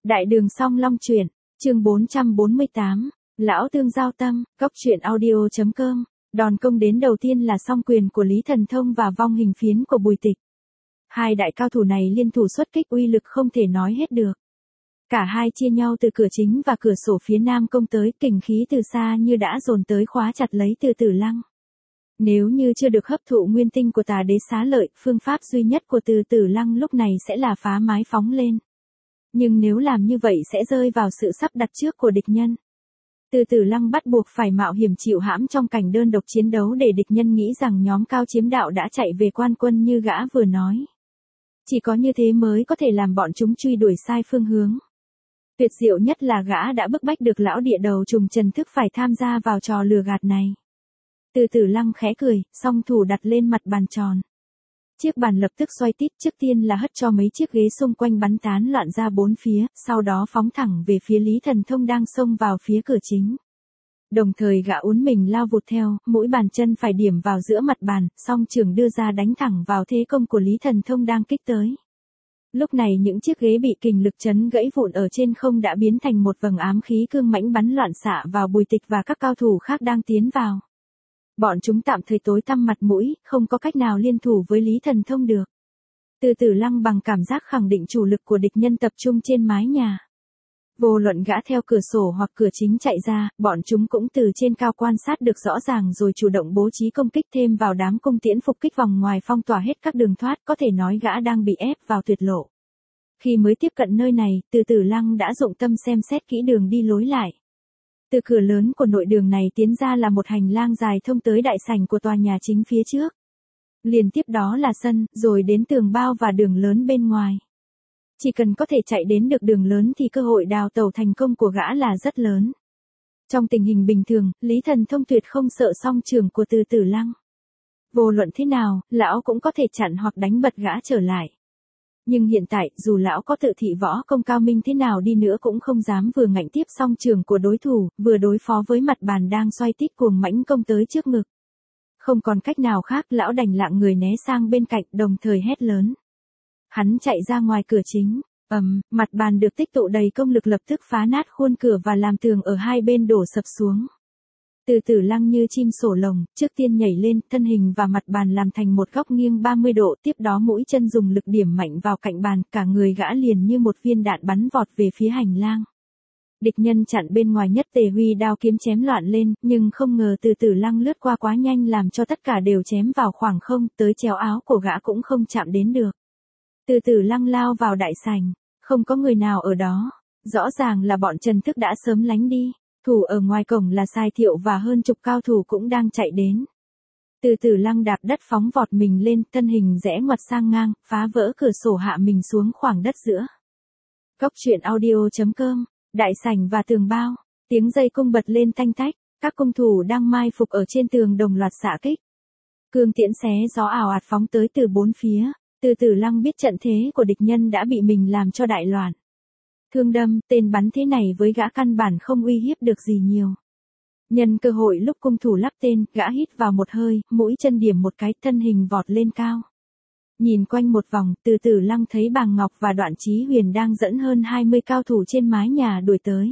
Đại đường Song Long truyện, chương 448, Lão Tương giao tâm, góc truyện audio.com. Đòn công đến đầu tiên là song quyền của Lý Thần Thông và vong hình phiến của Bùi Tịch. Hai đại cao thủ này liên thủ xuất kích uy lực không thể nói hết được. Cả hai chia nhau từ cửa chính và cửa sổ phía nam công tới, kình khí từ xa như đã dồn tới khóa chặt lấy Từ Tử Lăng. Nếu như chưa được hấp thụ nguyên tinh của Tà Đế Xá Lợi, phương pháp duy nhất của Từ Tử Lăng lúc này sẽ là phá mái phóng lên. Nhưng nếu làm như vậy sẽ rơi vào sự sắp đặt trước của địch nhân. Từ Tử Lăng bắt buộc phải mạo hiểm chịu hãm trong cảnh đơn độc chiến đấu để địch nhân nghĩ rằng nhóm Cao Chiếm Đạo đã chạy về Quan Quân như gã vừa nói. Chỉ có như thế mới có thể làm bọn chúng truy đuổi sai phương hướng. Tuyệt diệu nhất là gã đã bức bách được lão địa đầu trùng Trần Thức phải tham gia vào trò lừa gạt này. Từ Tử Lăng khẽ cười, song thủ đặt lên mặt bàn tròn. Chiếc bàn lập tức xoay tít, trước tiên là hất cho mấy chiếc ghế xung quanh bắn tán loạn ra bốn phía, sau đó phóng thẳng về phía Lý Thần Thông đang xông vào phía cửa chính. Đồng thời gã uốn mình lao vụt theo, mũi bàn chân phải điểm vào giữa mặt bàn, song trường đưa ra đánh thẳng vào thế công của Lý Thần Thông đang kích tới. Lúc này những chiếc ghế bị kình lực chấn gãy vụn ở trên không đã biến thành một vầng ám khí cương mãnh bắn loạn xạ vào Bùi Tịch và các cao thủ khác đang tiến vào. Bọn chúng tạm thời tối tăm mặt mũi, không có cách nào liên thủ với Lý Thần Thông được. Từ Tử Lăng bằng cảm giác khẳng định chủ lực của địch nhân tập trung trên mái nhà. Vô luận gã theo cửa sổ hoặc cửa chính chạy ra, bọn chúng cũng từ trên cao quan sát được rõ ràng rồi chủ động bố trí công kích thêm vào đám cung tiễn phục kích vòng ngoài phong tỏa hết các đường thoát, có thể nói gã đang bị ép vào tuyệt lộ. Khi mới tiếp cận nơi này, Từ Tử Lăng đã dụng tâm xem xét kỹ đường đi lối lại. Từ cửa lớn của nội đường này tiến ra là một hành lang dài thông tới đại sảnh của tòa nhà chính phía trước. Liền tiếp đó là sân, rồi đến tường bao và đường lớn bên ngoài. Chỉ cần có thể chạy đến được đường lớn thì cơ hội đào tẩu thành công của gã là rất lớn. Trong tình hình bình thường, Lý Thần Thông tuyệt không sợ song trường của Từ Tử Lăng. Vô luận thế nào, lão cũng có thể chặn hoặc đánh bật gã trở lại. Nhưng hiện tại, dù lão có tự thị võ công cao minh thế nào đi nữa cũng không dám vừa ngạnh tiếp song trường của đối thủ, vừa đối phó với mặt bàn đang xoay tít cuồng mãnh công tới trước ngực. Không còn cách nào khác, lão đành lạng người né sang bên cạnh, đồng thời hét lớn. Hắn chạy ra ngoài cửa chính, mặt bàn được tích tụ đầy công lực lập tức phá nát khuôn cửa và làm tường ở hai bên đổ sập xuống. Từ Tử Lăng như chim sổ lồng, trước tiên nhảy lên, thân hình và mặt bàn làm thành một góc nghiêng 30 độ, tiếp đó mũi chân dùng lực điểm mạnh vào cạnh bàn, cả người gã liền như một viên đạn bắn vọt về phía hành lang. Địch nhân chặn bên ngoài nhất tề huy đao kiếm chém loạn lên, nhưng không ngờ Từ Tử Lăng lướt qua quá nhanh làm cho tất cả đều chém vào khoảng không, tới chéo áo của gã cũng không chạm đến được. Từ Tử Lăng lao vào đại sảnh, không có người nào ở đó, rõ ràng là bọn Trần Thức đã sớm lánh đi. Thủ ở ngoài cổng là Sai Thiệu và hơn chục cao thủ cũng đang chạy đến. Từ Tử Lăng đạp đất phóng vọt mình lên, thân hình rẽ ngoặt sang ngang, phá vỡ cửa sổ hạ mình xuống khoảng đất giữa. Góc truyện audio.com, đại sảnh và tường bao, tiếng dây cung bật lên tanh tách, các cung thủ đang mai phục ở trên tường đồng loạt xạ kích. Cương tiễn xé gió ào ạt phóng tới từ bốn phía, Từ Tử Lăng biết trận thế của địch nhân đã bị mình làm cho đại loạn. Thương đâm, tên bắn thế này với gã căn bản không uy hiếp được gì nhiều. Nhân cơ hội lúc cung thủ lắp tên, gã hít vào một hơi, mũi chân điểm một cái, thân hình vọt lên cao. Nhìn quanh một vòng, Từ Tử Lăng thấy Bàng Ngọc và Đoạn Chí Huyền đang dẫn hơn 20 cao thủ trên mái nhà đuổi tới.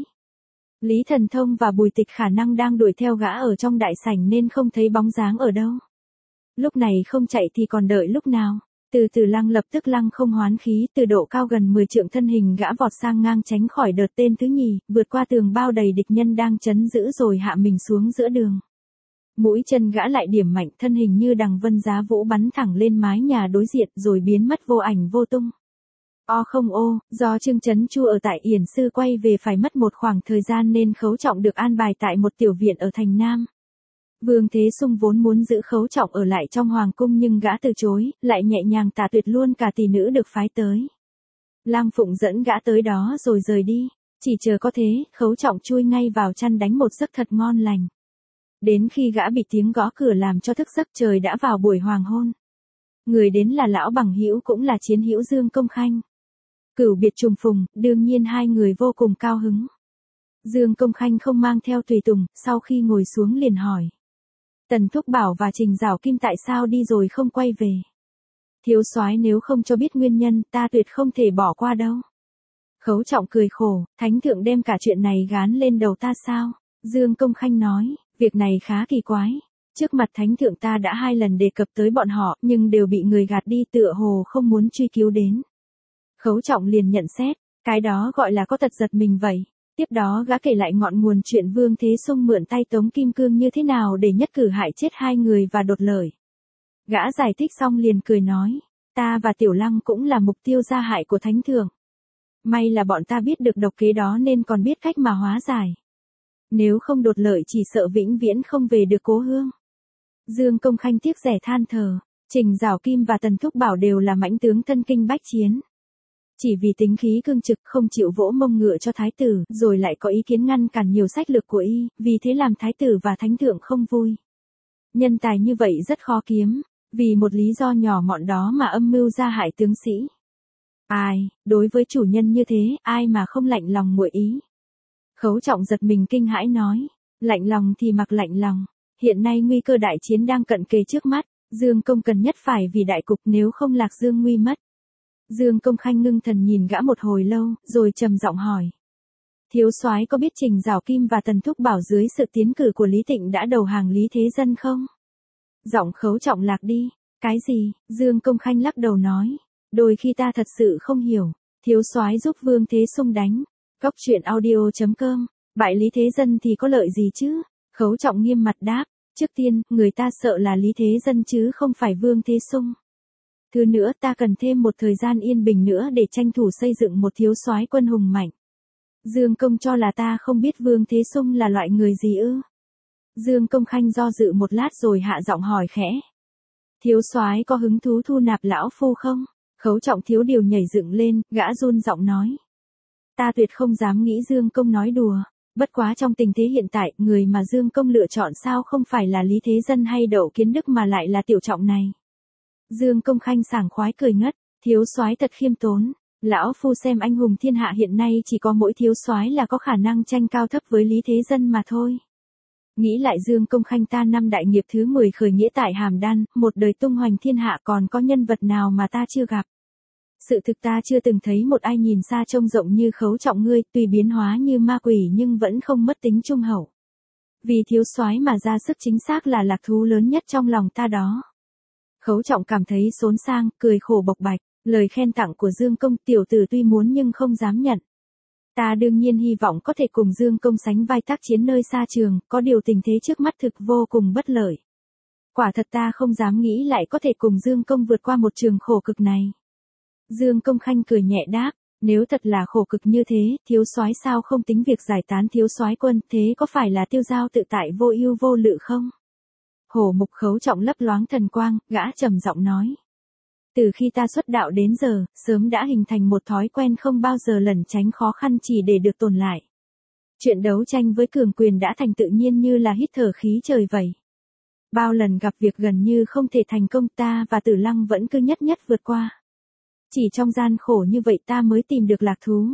Lý Thần Thông và Bùi Tịch khả năng đang đuổi theo gã ở trong đại sảnh nên không thấy bóng dáng ở đâu. Lúc này không chạy thì còn đợi lúc nào? Từ Tử Lăng lập tức lăng không hoán khí, từ độ cao gần 10 trượng thân hình gã vọt sang ngang tránh khỏi đợt tên thứ nhì, vượt qua tường bao đầy địch nhân đang chấn giữ rồi hạ mình xuống giữa đường. Mũi chân gã lại điểm mạnh, thân hình như đằng vân giá vũ bắn thẳng lên mái nhà đối diện rồi biến mất vô ảnh vô tung. Do Trương Chấn Chu ở tại Yển Sư quay về phải mất một khoảng thời gian nên Khấu Trọng được an bài tại một tiểu viện ở thành Nam. Vương Thế Sung vốn muốn giữ Khấu Trọng ở lại trong hoàng cung nhưng gã từ chối, lại nhẹ nhàng tạ tuyệt luôn cả tỷ nữ được phái tới. Lang Phụng dẫn gã tới đó rồi rời đi, chỉ chờ có thế, Khấu Trọng chui ngay vào chăn đánh một giấc thật ngon lành. Đến khi gã bị tiếng gõ cửa làm cho thức giấc, trời đã vào buổi hoàng hôn. Người đến là lão bằng hữu cũng là chiến hữu Dương Công Khanh. Cửu biệt trùng phùng, đương nhiên hai người vô cùng cao hứng. Dương Công Khanh không mang theo tùy tùng, sau khi ngồi xuống liền hỏi. Tần Thúc Bảo và Trình Giảo Kim tại sao đi rồi không quay về? Thiếu soái nếu không cho biết nguyên nhân, ta tuyệt không thể bỏ qua đâu. Khấu Trọng cười khổ, Thánh thượng đem cả chuyện này gán lên đầu ta sao? Dương Công Khanh nói, việc này khá kỳ quái. Trước mặt Thánh thượng ta đã 2 lần đề cập tới bọn họ, nhưng đều bị người gạt đi, tựa hồ không muốn truy cứu đến. Khấu Trọng liền nhận xét, cái đó gọi là có tật giật mình vậy. Tiếp đó gã kể lại ngọn nguồn chuyện Vương Thế Sung mượn tay Tống Kim Cương như thế nào để nhất cử hại chết 2 người và đột lợi. Gã giải thích xong liền cười nói, ta và Tiểu Lăng cũng là mục tiêu gia hại của Thánh thượng. May là bọn ta biết được độc kế đó nên còn biết cách mà hóa giải. Nếu không đột lợi chỉ sợ vĩnh viễn không về được cố hương. Dương Công Khanh tiếc rẻ than thở, Trình Giảo Kim và Tần Thúc Bảo đều là mãnh tướng thân kinh bách chiến. Chỉ vì tính khí cương trực không chịu vỗ mông ngựa cho thái tử, rồi lại có ý kiến ngăn cản nhiều sách lược của y, vì thế làm thái tử và thánh thượng không vui. Nhân tài như vậy rất khó kiếm, vì một lý do nhỏ mọn đó mà âm mưu ra hại tướng sĩ. Ai, đối với chủ nhân như thế, ai mà không lạnh lòng nguội ý. Khấu Trọng giật mình kinh hãi nói, lạnh lòng thì mặc lạnh lòng, hiện nay nguy cơ đại chiến đang cận kề trước mắt, Dương Công cần nhất phải vì đại cục, nếu không Lạc Dương nguy mất. Dương Công Khanh ngưng thần nhìn gã một hồi lâu, rồi trầm giọng hỏi. Thiếu soái có biết Trình Giảo Kim và Tần Thúc Bảo dưới sự tiến cử của Lý Tịnh đã đầu hàng Lý Thế Dân không? Giọng Khấu Trọng lạc đi. Cái gì? Dương Công Khanh lắc đầu nói. Đôi khi ta thật sự không hiểu. Thiếu soái giúp Vương Thế Sung đánh. Cóc truyện audio.com. Bại Lý Thế Dân thì có lợi gì chứ? Khấu Trọng nghiêm mặt đáp. Trước tiên, người ta sợ là Lý Thế Dân chứ không phải Vương Thế Sung. Thứ nữa, ta cần thêm một thời gian yên bình nữa để tranh thủ xây dựng một thiếu soái quân hùng mạnh. Dương Công cho là ta không biết Vương Thế Sung là loại người gì ư? Dương Công Khanh do dự một lát rồi hạ giọng hỏi khẽ. Thiếu soái có hứng thú thu nạp lão phu không? Khấu Trọng thiếu điều nhảy dựng lên, gã run giọng nói. Ta tuyệt không dám nghĩ Dương Công nói đùa. Bất quá trong tình thế hiện tại, người mà Dương Công lựa chọn sao không phải là Lý Thế Dân hay Đậu Kiến Đức mà lại là Tiểu Trọng này. Dương Công Khanh sảng khoái cười ngất, thiếu soái thật khiêm tốn. Lão phu xem anh hùng thiên hạ hiện nay chỉ có mỗi thiếu soái là có khả năng tranh cao thấp với Lý Thế Dân mà thôi. Nghĩ lại Dương Công Khanh ta năm đại nghiệp thứ 10 khởi nghĩa tại Hàm Đan, một đời tung hoành thiên hạ còn có nhân vật nào mà ta chưa gặp. Sự thực ta chưa từng thấy một ai nhìn xa trông rộng như Khấu Trọng ngươi, tuy biến hóa như ma quỷ nhưng vẫn không mất tính trung hậu. Vì thiếu soái mà ra sức chính xác là lạc thú lớn nhất trong lòng ta đó. Khấu Trọng cảm thấy xốn sang, cười khổ bộc bạch, lời khen tặng của Dương Công tiểu tử tuy muốn nhưng không dám nhận. Ta đương nhiên hy vọng có thể cùng Dương Công sánh vai tác chiến nơi xa trường, có điều tình thế trước mắt thực vô cùng bất lợi. Quả thật ta không dám nghĩ lại có thể cùng Dương Công vượt qua một trường khổ cực này. Dương Công Khanh cười nhẹ đáp, nếu thật là khổ cực như thế, thiếu soái sao không tính việc giải tán thiếu soái quân, thế có phải là tiêu giao tự tại vô ưu vô lự không? Hổ mục Khấu Trọng lấp loáng thần quang, gã trầm giọng nói. Từ khi ta xuất đạo đến giờ, sớm đã hình thành một thói quen không bao giờ lẩn tránh khó khăn chỉ để được tồn lại. Chuyện đấu tranh với cường quyền đã thành tự nhiên như là hít thở khí trời vậy. Bao lần gặp việc gần như không thể thành công ta và Tử Lăng vẫn cứ nhất nhất vượt qua. Chỉ trong gian khổ như vậy ta mới tìm được lạc thú.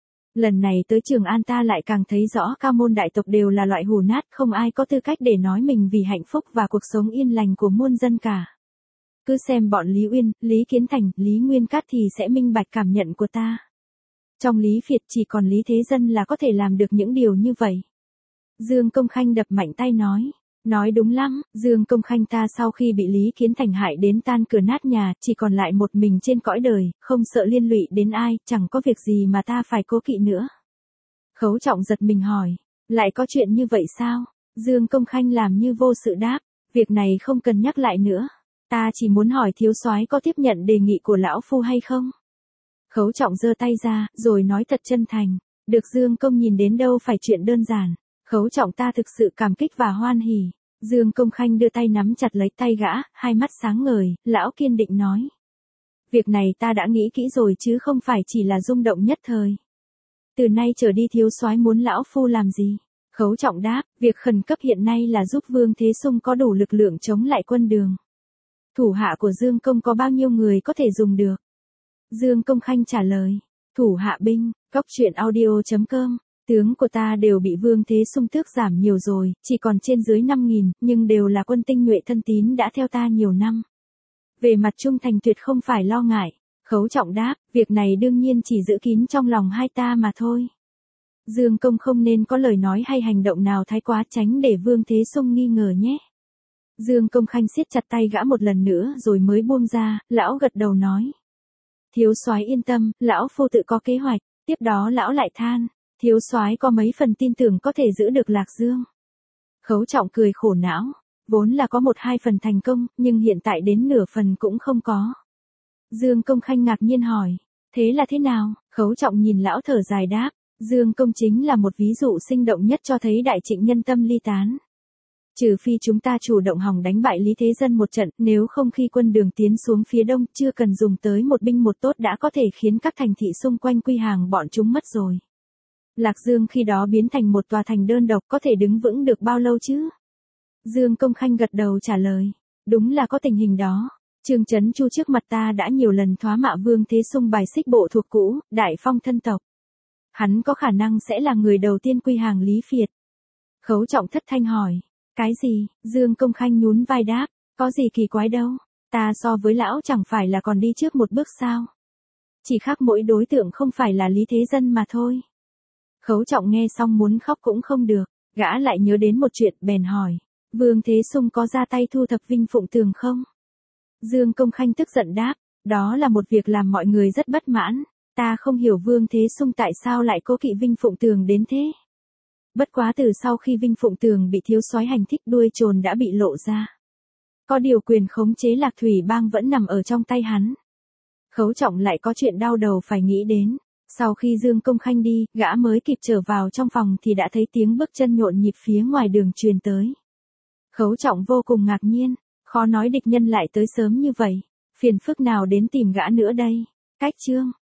Lần này tới Trường An ta lại càng thấy rõ cao môn đại tộc đều là loại hù nát, không ai có tư cách để nói mình vì hạnh phúc và cuộc sống yên lành của muôn dân cả. Cứ xem bọn Lý Uyên, Lý Kiến Thành, Lý Nguyên Cát thì sẽ minh bạch cảm nhận của ta. Trong Lý Phiệt chỉ còn Lý Thế Dân là có thể làm được những điều như vậy. Dương Công Khanh đập mạnh tay nói đúng lắm, Dương Công Khanh ta sau khi bị Lý Kiến Thành hại đến tan cửa nát nhà, chỉ còn lại một mình trên cõi đời, không sợ liên lụy đến ai, chẳng có việc gì mà ta phải cố kỵ nữa. Khấu Trọng giật mình hỏi, lại có chuyện như vậy sao? Dương Công Khanh làm như vô sự đáp, việc này không cần nhắc lại nữa. Ta chỉ muốn hỏi thiếu soái có tiếp nhận đề nghị của lão phu hay không? Khấu Trọng giơ tay ra, rồi nói thật chân thành, được Dương Công nhìn đến đâu phải chuyện đơn giản. Khấu Trọng ta thực sự cảm kích và hoan hỉ. Dương Công Khanh đưa tay nắm chặt lấy tay gã, hai mắt sáng ngời, lão kiên định nói. Việc này ta đã nghĩ kỹ rồi chứ không phải chỉ là rung động nhất thời. Từ nay trở đi thiếu soái muốn lão phu làm gì? Khấu Trọng đáp, việc khẩn cấp hiện nay là giúp Vương Thế Sung có đủ lực lượng chống lại quân Đường. Thủ hạ của Dương Công có bao nhiêu người có thể dùng được? Dương Công Khanh trả lời, thủ hạ binh, cóc truyện audio.com. Tướng của ta đều bị Vương Thế Sung tước giảm nhiều rồi, chỉ còn trên dưới 5.000, nhưng đều là quân tinh nhuệ thân tín đã theo ta nhiều năm. Về mặt trung thành tuyệt không phải lo ngại. Khấu Trọng đáp, việc này đương nhiên chỉ giữ kín trong lòng hai ta mà thôi. Dương Công không nên có lời nói hay hành động nào thái quá, tránh để Vương Thế Sung nghi ngờ nhé. Dương Công Khanh siết chặt tay gã một lần nữa rồi mới buông ra, lão gật đầu nói. Thiếu soái yên tâm, lão phu tự có kế hoạch. Tiếp đó lão lại than, thiếu soái có mấy phần tin tưởng có thể giữ được Lạc Dương. Khấu Trọng cười khổ não, vốn là có 1-2 phần thành công, nhưng hiện tại đến nửa phần cũng không có. Dương Công Khanh ngạc nhiên hỏi, thế là thế nào? Khấu Trọng nhìn lão thở dài đáp, Dương Công chính là một ví dụ sinh động nhất cho thấy đại trịnh nhân tâm ly tán. Trừ phi chúng ta chủ động hòng đánh bại Lý Thế Dân một trận, nếu không khi quân Đường tiến xuống phía đông, chưa cần dùng tới một binh một tốt đã có thể khiến các thành thị xung quanh quy hàng bọn chúng mất rồi. Lạc Dương khi đó biến thành một tòa thành đơn độc, có thể đứng vững được bao lâu chứ? Dương Công Khanh gật đầu trả lời, đúng là có tình hình đó. Trương Chấn Chu trước mặt ta đã nhiều lần thoá mạ Vương Thế Sung bài xích bộ thuộc cũ, đại phong thân tộc. Hắn có khả năng sẽ là người đầu tiên quy hàng Lý Phiệt. Khấu Trọng thất thanh hỏi, cái gì? Dương Công Khanh nhún vai đáp, có gì kỳ quái đâu, ta so với lão chẳng phải là còn đi trước một bước sao? Chỉ khác mỗi đối tượng không phải là Lý Thế Dân mà thôi. Khấu Trọng nghe xong muốn khóc cũng không được, gã lại nhớ đến một chuyện bèn hỏi, Vương Thế Sung có ra tay thu thập Vinh Phụng Tường không? Dương Công Khanh tức giận đáp, đó là một việc làm mọi người rất bất mãn, ta không hiểu Vương Thế Sung tại sao lại cố kỵ Vinh Phụng Tường đến thế. Bất quá từ sau khi Vinh Phụng Tường bị thiếu soái hành thích, đuôi trồn đã bị lộ ra. Có điều quyền khống chế Lạc Thủy Bang vẫn nằm ở trong tay hắn. Khấu Trọng lại có chuyện đau đầu phải nghĩ đến. Sau khi Dương Công Khanh đi, gã mới kịp trở vào trong phòng thì đã thấy tiếng bước chân nhộn nhịp phía ngoài đường truyền tới. Khấu Trọng vô cùng ngạc nhiên, khó nói địch nhân lại tới sớm như vậy. Phiền phức nào đến tìm gã nữa đây? Cách chương